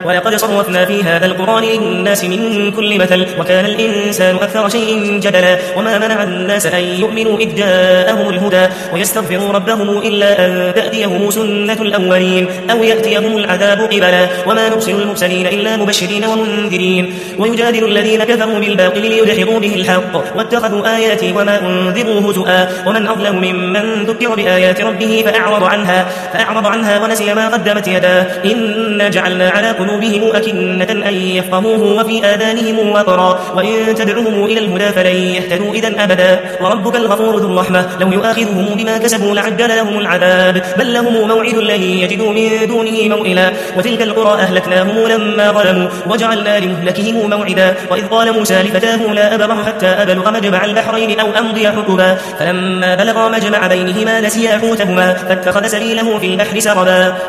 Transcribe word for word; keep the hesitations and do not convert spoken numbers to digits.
ولقد صرفنا في هذا القرآن للناس من كل مثل وكان الإنسان أكثر شيء جدلا وما منع الناس أن يؤمنوا إذ جاءهم الهدى ويستغفروا ربهم إلا أن تأتيهم سنة الأولين أو يأتيهم العذاب قبلا وما نرسل المرسلين إلا مبشرين ومنذرين ويجادل الذين كفروا بالباطل ليدحضوا به الحق واتخذوا آياتي وما أنذروا هزؤا ومن أظلم ممن ذكر بآيات ربه فأعرض عنها, فأعرض عنها ونسي ما قدمت يداه إنا جعلنا على قلوبهم أكنة أن يفقهوه وفي آذانهم وقرا وإن تدعوهم إلى الهدى فلن يهتدوا إذا أبدا وربك الغفور ذو الرحمة لو يؤاخذهم بما كسبوا لعجل لهم العذاب بل لهم موعد لن يجدوا من دونه موئلا وتلك القرى أهلكناهم لما ظلموا وجعلنا لمهلكهم موعدا وإذ قال موسى لفتاه لا أبرح حتى أبلغ مجمع البحرين أو أمضي حقبا فلما بلغا مجمع بينهما نسيا حوتهما فاتخذ سبيله في البحر سربا